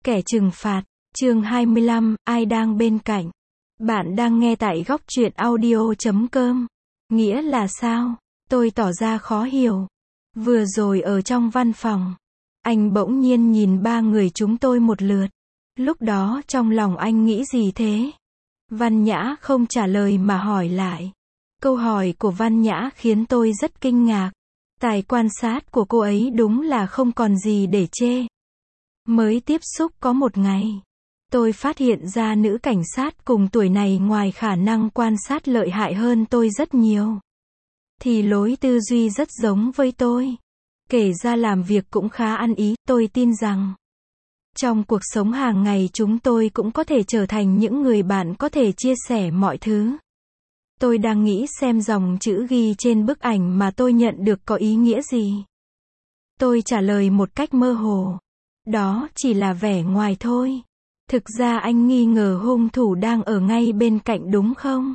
Kẻ trừng phạt, chương 25, ai đang bên cạnh? Bạn đang nghe tại góc truyện audio.com. Nghĩa là sao? Tôi tỏ ra khó hiểu. Vừa rồi ở trong văn phòng, anh bỗng nhiên nhìn ba người chúng tôi một lượt. Lúc đó trong lòng anh nghĩ gì thế? Văn Nhã không trả lời mà hỏi lại. Câu hỏi của Văn Nhã khiến tôi rất kinh ngạc. Tài quan sát của cô ấy đúng là không còn gì để chê. Mới tiếp xúc có một ngày, tôi phát hiện ra nữ cảnh sát cùng tuổi này ngoài khả năng quan sát lợi hại hơn tôi rất nhiều, thì lối tư duy rất giống với tôi. Kể ra làm việc cũng khá ăn ý. Tôi tin rằng trong cuộc sống hàng ngày chúng tôi cũng có thể trở thành những người bạn có thể chia sẻ mọi thứ. Tôi đang nghĩ xem dòng chữ ghi trên bức ảnh mà tôi nhận được có ý nghĩa gì. Tôi trả lời một cách mơ hồ. Đó chỉ là vẻ ngoài thôi. Thực ra anh nghi ngờ hung thủ đang ở ngay bên cạnh đúng không?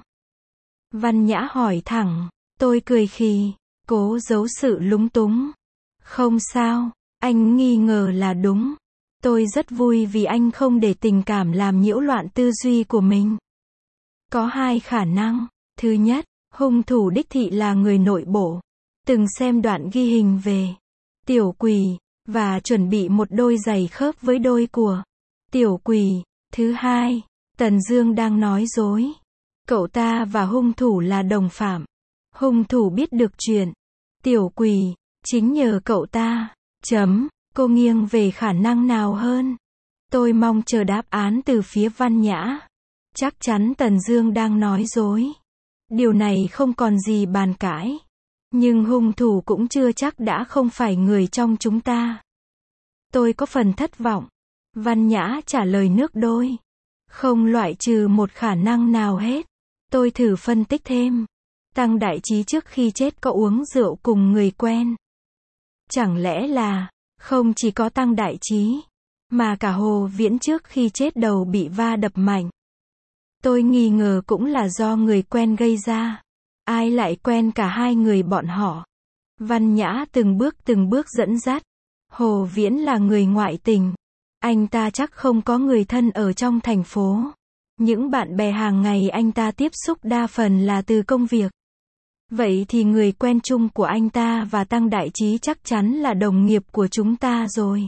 Văn Nhã hỏi thẳng. Tôi cười khì, cố giấu sự lúng túng. Không sao, anh nghi ngờ là đúng. Tôi rất vui vì anh không để tình cảm làm nhiễu loạn tư duy của mình. Có hai khả năng. Thứ nhất, hung thủ đích thị là người nội bộ, từng xem đoạn ghi hình về Tiểu Quỳ, và chuẩn bị một đôi giày khớp với đôi của Tiểu Quỳ. Thứ hai, Tần Dương đang nói dối. Cậu ta và hung thủ là đồng phạm. Hung thủ biết được chuyện Tiểu Quỳ chính nhờ cậu ta. Cô nghiêng về khả năng nào hơn? Tôi mong chờ đáp án từ phía Văn Nhã. Chắc chắn Tần Dương đang nói dối. Điều này không còn gì bàn cãi. Nhưng hung thủ cũng chưa chắc đã không phải người trong chúng ta. Tôi có phần thất vọng. Văn Nhã trả lời nước đôi. Không loại trừ một khả năng nào hết. Tôi thử phân tích thêm. Tăng Đại Trí trước khi chết có uống rượu cùng người quen. Chẳng lẽ là, không chỉ có Tăng Đại Trí, mà cả Hồ Viễn trước khi chết đầu bị va đập mạnh. Tôi nghi ngờ cũng là do người quen gây ra. Ai lại quen cả hai người bọn họ? Văn Nhã từng bước dẫn dắt. Hồ Viễn là người ngoại tình. Anh ta chắc không có người thân ở trong thành phố. Những bạn bè hàng ngày anh ta tiếp xúc đa phần là từ công việc. Vậy thì người quen chung của anh ta và Tăng Đại Trí chắc chắn là đồng nghiệp của chúng ta rồi.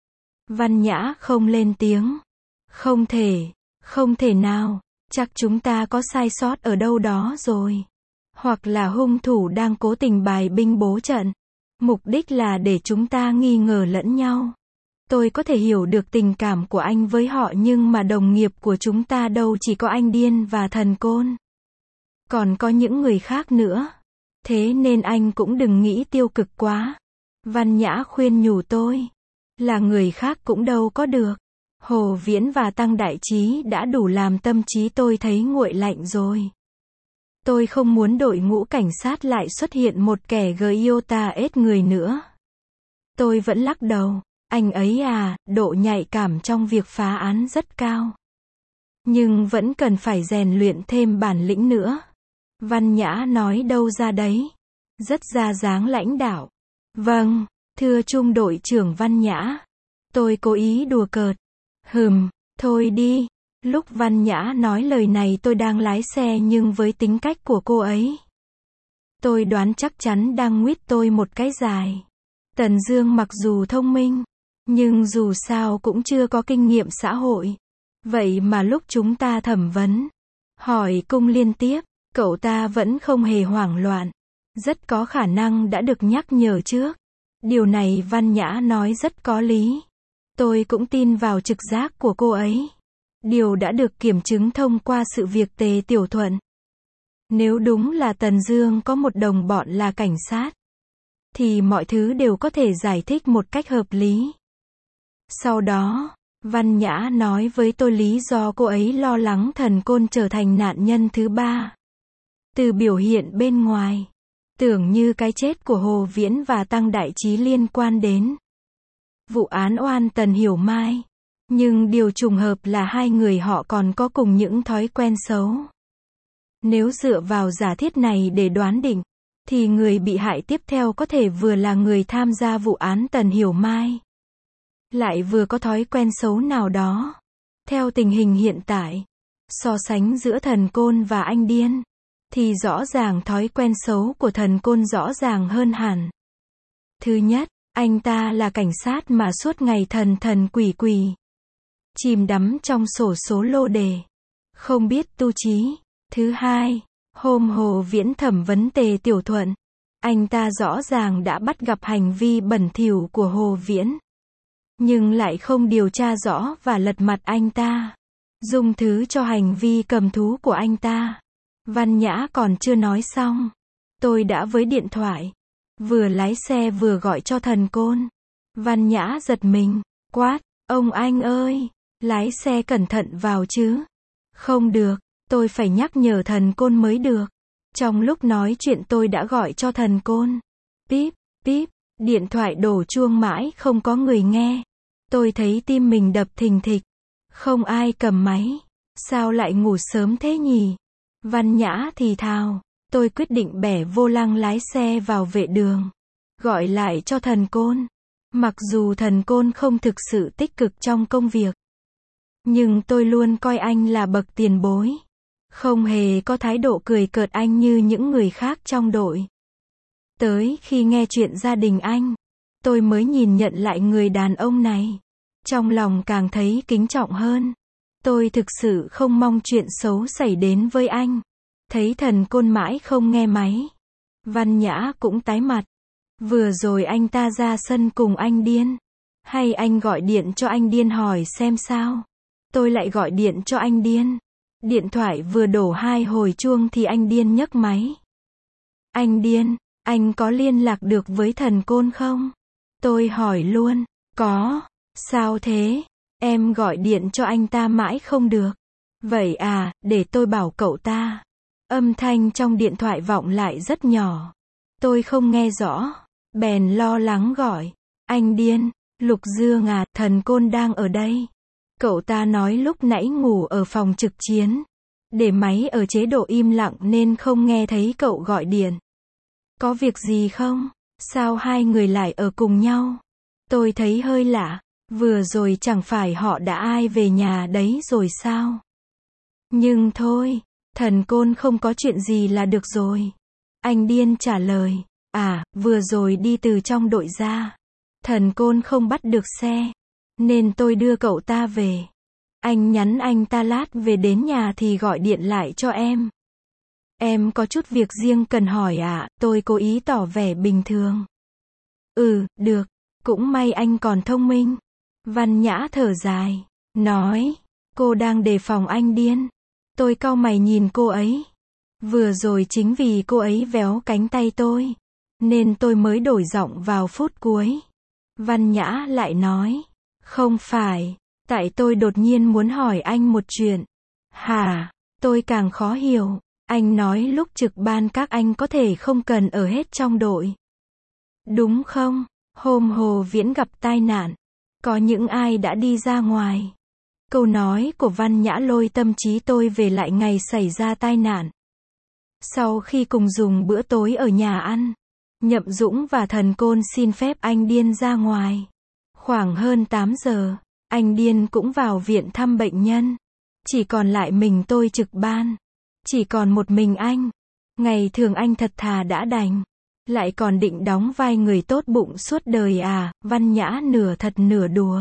Văn Nhã không lên tiếng. Không thể nào. Chắc chúng ta có sai sót ở đâu đó rồi. Hoặc là hung thủ đang cố tình bài binh bố trận. Mục đích là để chúng ta nghi ngờ lẫn nhau. Tôi có thể hiểu được tình cảm của anh với họ, nhưng mà đồng nghiệp của chúng ta đâu chỉ có anh điên và thần côn. Còn có những người khác nữa. Thế nên anh cũng đừng nghĩ tiêu cực quá. Văn Nhã khuyên nhủ tôi. Là người khác cũng đâu có được. Hồ Viễn và Tăng Đại Trí đã đủ làm tâm trí tôi thấy nguội lạnh rồi. Tôi không muốn đội ngũ cảnh sát lại xuất hiện một kẻ iota ết người nữa. Tôi vẫn lắc đầu. Anh ấy độ nhạy cảm trong việc phá án rất cao. Nhưng vẫn cần phải rèn luyện thêm bản lĩnh nữa. Văn Nhã nói đâu ra đấy. Rất ra dáng lãnh đạo. Vâng, thưa Trung đội trưởng Văn Nhã. Tôi cố ý đùa cợt. Thôi đi. Lúc Văn Nhã nói lời này tôi đang lái xe, nhưng với tính cách của cô ấy, tôi đoán chắc chắn đang nguyết tôi một cái dài. Tần Dương mặc dù thông minh, nhưng dù sao cũng chưa có kinh nghiệm xã hội. Vậy mà lúc chúng ta thẩm vấn, hỏi cung liên tiếp, cậu ta vẫn không hề hoảng loạn. Rất có khả năng đã được nhắc nhở trước. Điều này Văn Nhã nói rất có lý. Tôi cũng tin vào trực giác của cô ấy. Điều đã được kiểm chứng thông qua sự việc Tề Tiểu Thuận. Nếu đúng là Tần Dương có một đồng bọn là cảnh sát, thì mọi thứ đều có thể giải thích một cách hợp lý. Sau đó, Văn Nhã nói với tôi lý do cô ấy lo lắng thần côn trở thành nạn nhân thứ ba. Từ biểu hiện bên ngoài, tưởng như cái chết của Hồ Viễn và Tăng Đại Trí liên quan đến vụ án oan Tần Hiểu Mai. Nhưng điều trùng hợp là hai người họ còn có cùng những thói quen xấu. Nếu dựa vào giả thiết này để đoán định, thì người bị hại tiếp theo có thể vừa là người tham gia vụ án Tần Hiểu Mai, lại vừa có thói quen xấu nào đó. Theo tình hình hiện tại, so sánh giữa thần côn và anh điên, thì rõ ràng thói quen xấu của thần côn rõ ràng hơn hẳn. Thứ nhất, anh ta là cảnh sát mà suốt ngày thần thần quỷ quỷ, chìm đắm trong xổ số lô đề, không biết tu trí. Thứ hai, hôm Hồ Viễn thẩm vấn Tề Tiểu Thuận, anh ta rõ ràng đã bắt gặp hành vi bẩn thỉu của Hồ Viễn, nhưng lại không điều tra rõ và lật mặt anh ta, dung thứ cho hành vi cầm thú của anh ta. Văn Nhã còn chưa nói xong, tôi đã với điện thoại, vừa lái xe vừa gọi cho thần côn. Văn Nhã giật mình, quát, ông anh ơi, lái xe cẩn thận vào chứ. Không được, tôi phải nhắc nhở thần côn mới được. Trong lúc nói chuyện tôi đã gọi cho thần côn. Píp, píp, điện thoại đổ chuông mãi không có người nghe. Tôi thấy tim mình đập thình thịch. Không ai cầm máy. Sao lại ngủ sớm thế nhỉ? Văn Nhã thì thào. Tôi quyết định bẻ vô lăng lái xe vào vệ đường. Gọi lại cho thần côn. Mặc dù thần côn không thực sự tích cực trong công việc, nhưng tôi luôn coi anh là bậc tiền bối. Không hề có thái độ cười cợt anh như những người khác trong đội. Tới khi nghe chuyện gia đình anh, tôi mới nhìn nhận lại người đàn ông này. Trong lòng càng thấy kính trọng hơn. Tôi thực sự không mong chuyện xấu xảy đến với anh. Thấy thần côn mãi không nghe máy, Văn Nhã cũng tái mặt. Vừa rồi anh ta ra sân cùng anh điên. Hay anh gọi điện cho anh điên hỏi xem sao? Tôi lại gọi điện cho anh điên. Điện thoại vừa đổ 2 hồi chuông thì anh điên nhấc máy. Anh điên, anh có liên lạc được với thần côn không? Tôi hỏi luôn. Có. Sao thế? Em gọi điện cho anh ta mãi không được. Vậy à, để tôi bảo cậu ta. Âm thanh trong điện thoại vọng lại rất nhỏ. Tôi không nghe rõ. Bèn lo lắng gọi. Anh điên, Lục Dương à, thần côn đang ở đây. Cậu ta nói lúc nãy ngủ ở phòng trực chiến. Để máy ở chế độ im lặng nên không nghe thấy cậu gọi điện. Có việc gì không? Sao hai người lại ở cùng nhau? Tôi thấy hơi lạ. Vừa rồi chẳng phải họ đã ai về nhà đấy rồi sao? Nhưng thôi, thần côn không có chuyện gì là được rồi. Anh điên trả lời. À, vừa rồi đi từ trong đội ra. Thần côn không bắt được xe, nên tôi đưa cậu ta về. Anh nhắn anh ta lát về đến nhà thì gọi điện lại cho em. Em có chút việc riêng cần hỏi ạ, tôi cố ý tỏ vẻ bình thường. Được, cũng may anh còn thông minh. Văn Nhã thở dài, nói, cô đang đề phòng anh điên. Tôi cau mày nhìn cô ấy. Vừa rồi chính vì cô ấy véo cánh tay tôi, nên tôi mới đổi giọng vào phút cuối. Văn Nhã lại nói, không phải, tại tôi đột nhiên muốn hỏi anh một chuyện. Hả? Tôi càng khó hiểu. Anh nói lúc trực ban các anh có thể không cần ở hết trong đội. Đúng không? Hôm Hồ Viễn gặp tai nạn, có những ai đã đi ra ngoài? Câu nói của Văn Nhã lôi tâm trí tôi về lại ngày xảy ra tai nạn. Sau khi cùng dùng bữa tối ở nhà ăn, Nhậm Dũng và thần côn xin phép anh điên ra ngoài. Khoảng hơn 8 giờ, anh điên cũng vào viện thăm bệnh nhân. Chỉ còn lại mình tôi trực ban. Chỉ còn một mình anh. Ngày thường anh thật thà đã đành. Lại còn định đóng vai người tốt bụng suốt đời à? Văn Nhã nửa thật nửa đùa.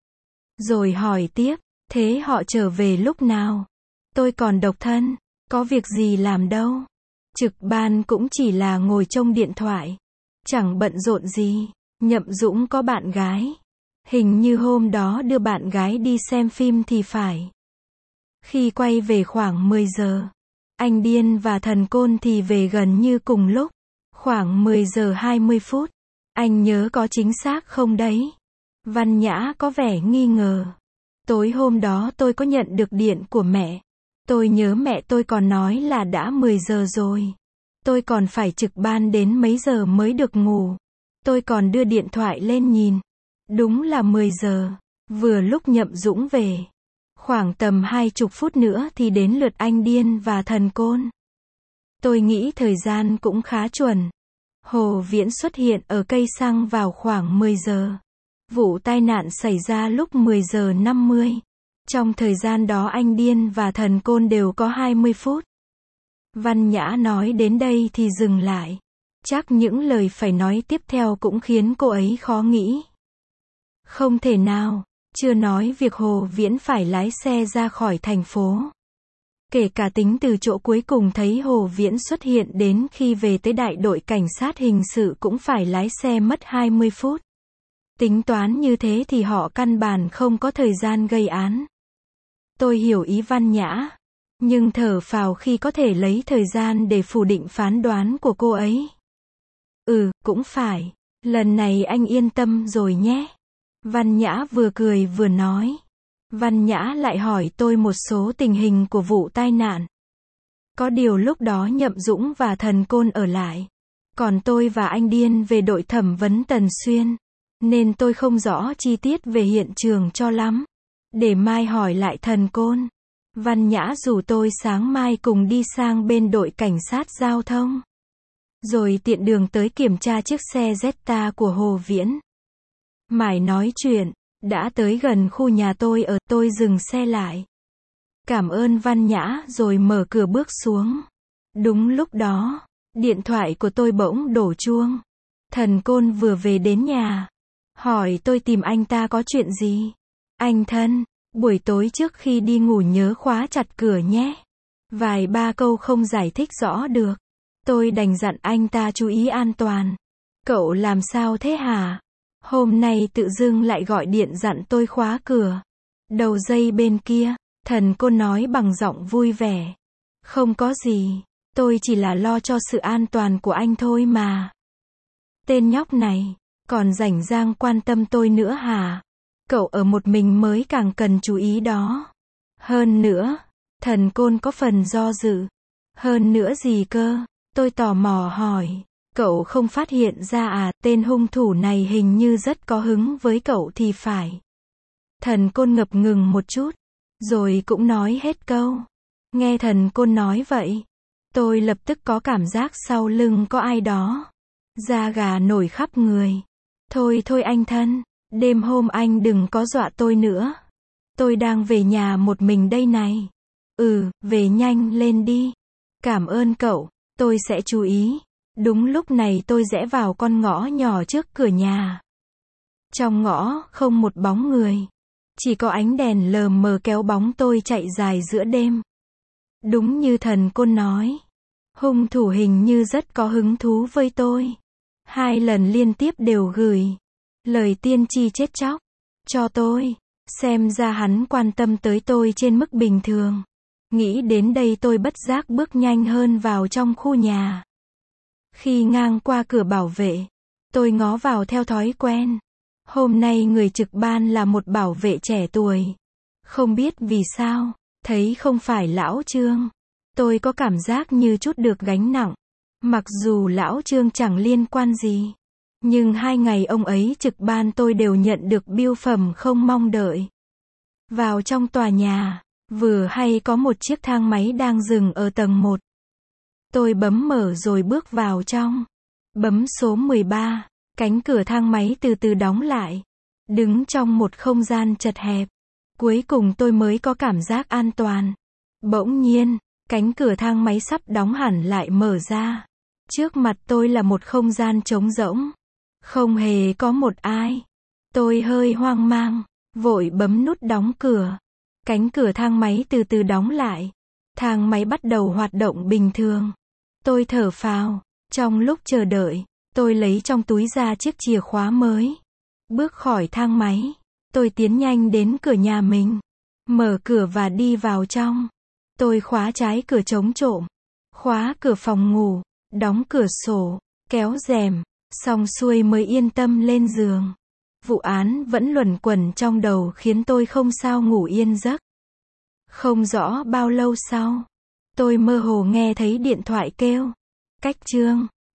Rồi hỏi tiếp, thế họ trở về lúc nào? Tôi còn độc thân, có việc gì làm đâu. Trực ban cũng chỉ là ngồi trông điện thoại. Chẳng bận rộn gì. Nhậm Dũng có bạn gái. Hình như hôm đó đưa bạn gái đi xem phim thì phải. Khi quay về khoảng 10 giờ, anh điên và thần côn thì về gần như cùng lúc. Khoảng 10 giờ 20 phút. Anh nhớ có chính xác không đấy? Văn Nhã có vẻ nghi ngờ. Tối hôm đó tôi có nhận được điện của mẹ. Tôi nhớ mẹ tôi còn nói là đã 10 giờ rồi. Tôi còn phải trực ban đến mấy giờ mới được ngủ. Tôi còn đưa điện thoại lên nhìn. Đúng là 10 giờ. Vừa lúc Nhậm Dũng về. Khoảng tầm 20 phút nữa thì đến lượt anh điên và thần côn. Tôi nghĩ thời gian cũng khá chuẩn. Hồ Viễn xuất hiện ở cây xăng vào khoảng 10 giờ. Vụ tai nạn xảy ra lúc 10 giờ 50. Trong thời gian đó anh Điên và Thần Côn đều có 20 phút. Văn Nhã nói đến đây thì dừng lại. Chắc những lời phải nói tiếp theo cũng khiến cô ấy khó nghĩ. Không thể nào, chưa nói việc Hồ Viễn phải lái xe ra khỏi thành phố. Kể cả tính từ chỗ cuối cùng thấy Hồ Viễn xuất hiện đến khi về tới đại đội cảnh sát hình sự cũng phải lái xe mất 20 phút. Tính toán như thế thì họ căn bản không có thời gian gây án. Tôi hiểu ý Văn Nhã, nhưng thở phào khi có thể lấy thời gian để phủ định phán đoán của cô ấy. Cũng phải. Lần này anh yên tâm rồi nhé. Văn Nhã vừa cười vừa nói. Văn Nhã lại hỏi tôi một số tình hình của vụ tai nạn. Có điều lúc đó Nhậm Dũng và Thần Côn ở lại. Còn tôi và anh Điên về đội thẩm vấn Tần Xuyên. Nên tôi không rõ chi tiết về hiện trường cho lắm. Để mai hỏi lại Thần Côn. Văn Nhã rủ tôi sáng mai cùng đi sang bên đội cảnh sát giao thông. Rồi tiện đường tới kiểm tra chiếc xe Jetta của Hồ Viễn. Mải nói chuyện, đã tới gần khu nhà tôi ở, tôi dừng xe lại. Cảm ơn Văn Nhã rồi mở cửa bước xuống. Đúng lúc đó, điện thoại của tôi bỗng đổ chuông. Thần Côn vừa về đến nhà. Hỏi tôi tìm anh ta có chuyện gì. Anh thân, buổi tối trước khi đi ngủ nhớ khóa chặt cửa nhé. Vài ba câu không giải thích rõ được. Tôi đành dặn anh ta chú ý an toàn. Cậu làm sao thế hả? Hôm nay tự dưng lại gọi điện dặn tôi khóa cửa. Đầu dây bên kia, Thần Côn nói bằng giọng vui vẻ. Không có gì, tôi chỉ là lo cho sự an toàn của anh thôi mà. Tên nhóc này, còn rảnh rang quan tâm tôi nữa hả? Cậu ở một mình mới càng cần chú ý đó. Hơn nữa, Thần Côn có phần do dự. Hơn nữa gì cơ? Tôi tò mò hỏi. Cậu không phát hiện ra à, tên hung thủ này hình như rất có hứng với cậu thì phải. Thần Côn ngập ngừng một chút, rồi cũng nói hết câu. Nghe Thần Côn nói vậy, tôi lập tức có cảm giác sau lưng có ai đó. Da gà nổi khắp người. Thôi thôi anh thân, đêm hôm anh đừng có dọa tôi nữa. Tôi đang về nhà một mình đây này. Về nhanh lên đi. Cảm ơn cậu, tôi sẽ chú ý. Đúng lúc này tôi rẽ vào con ngõ nhỏ trước cửa nhà. Trong ngõ, không một bóng người. Chỉ có ánh đèn lờ mờ kéo bóng tôi chạy dài giữa đêm. Đúng như Thần Côn nói. Hung thủ hình như rất có hứng thú với tôi. 2 lần liên tiếp đều gửi lời tiên tri chết chóc cho tôi. Xem ra hắn quan tâm tới tôi trên mức bình thường. Nghĩ đến đây tôi bất giác bước nhanh hơn vào trong khu nhà. Khi ngang qua cửa bảo vệ, tôi ngó vào theo thói quen. Hôm nay người trực ban là một bảo vệ trẻ tuổi. Không biết vì sao, thấy không phải lão Trương. Tôi có cảm giác như chút được gánh nặng. Mặc dù lão Trương chẳng liên quan gì. Nhưng 2 ngày ông ấy trực ban tôi đều nhận được bưu phẩm không mong đợi. Vào trong tòa nhà, vừa hay có một chiếc thang máy đang dừng ở tầng 1. Tôi bấm mở rồi bước vào trong. Bấm số 13, cánh cửa thang máy từ từ đóng lại. Đứng trong một không gian chật hẹp. Cuối cùng tôi mới có cảm giác an toàn. Bỗng nhiên, cánh cửa thang máy sắp đóng hẳn lại mở ra. Trước mặt tôi là một không gian trống rỗng. Không hề có một ai. Tôi hơi hoang mang, vội bấm nút đóng cửa. Cánh cửa thang máy từ từ đóng lại. Thang máy bắt đầu hoạt động bình thường. Tôi thở phào. Trong lúc chờ đợi, tôi lấy trong túi ra chiếc chìa khóa mới. Bước khỏi thang máy, tôi tiến nhanh đến cửa nhà mình. Mở cửa và đi vào trong. Tôi khóa trái cửa chống trộm. Khóa cửa phòng ngủ. Đóng cửa sổ. Kéo rèm. Xong xuôi mới yên tâm lên giường. Vụ án vẫn luẩn quẩn trong đầu khiến tôi không sao ngủ yên giấc. Không rõ bao lâu sau, tôi mơ hồ nghe thấy điện thoại kêu. Cách Trương.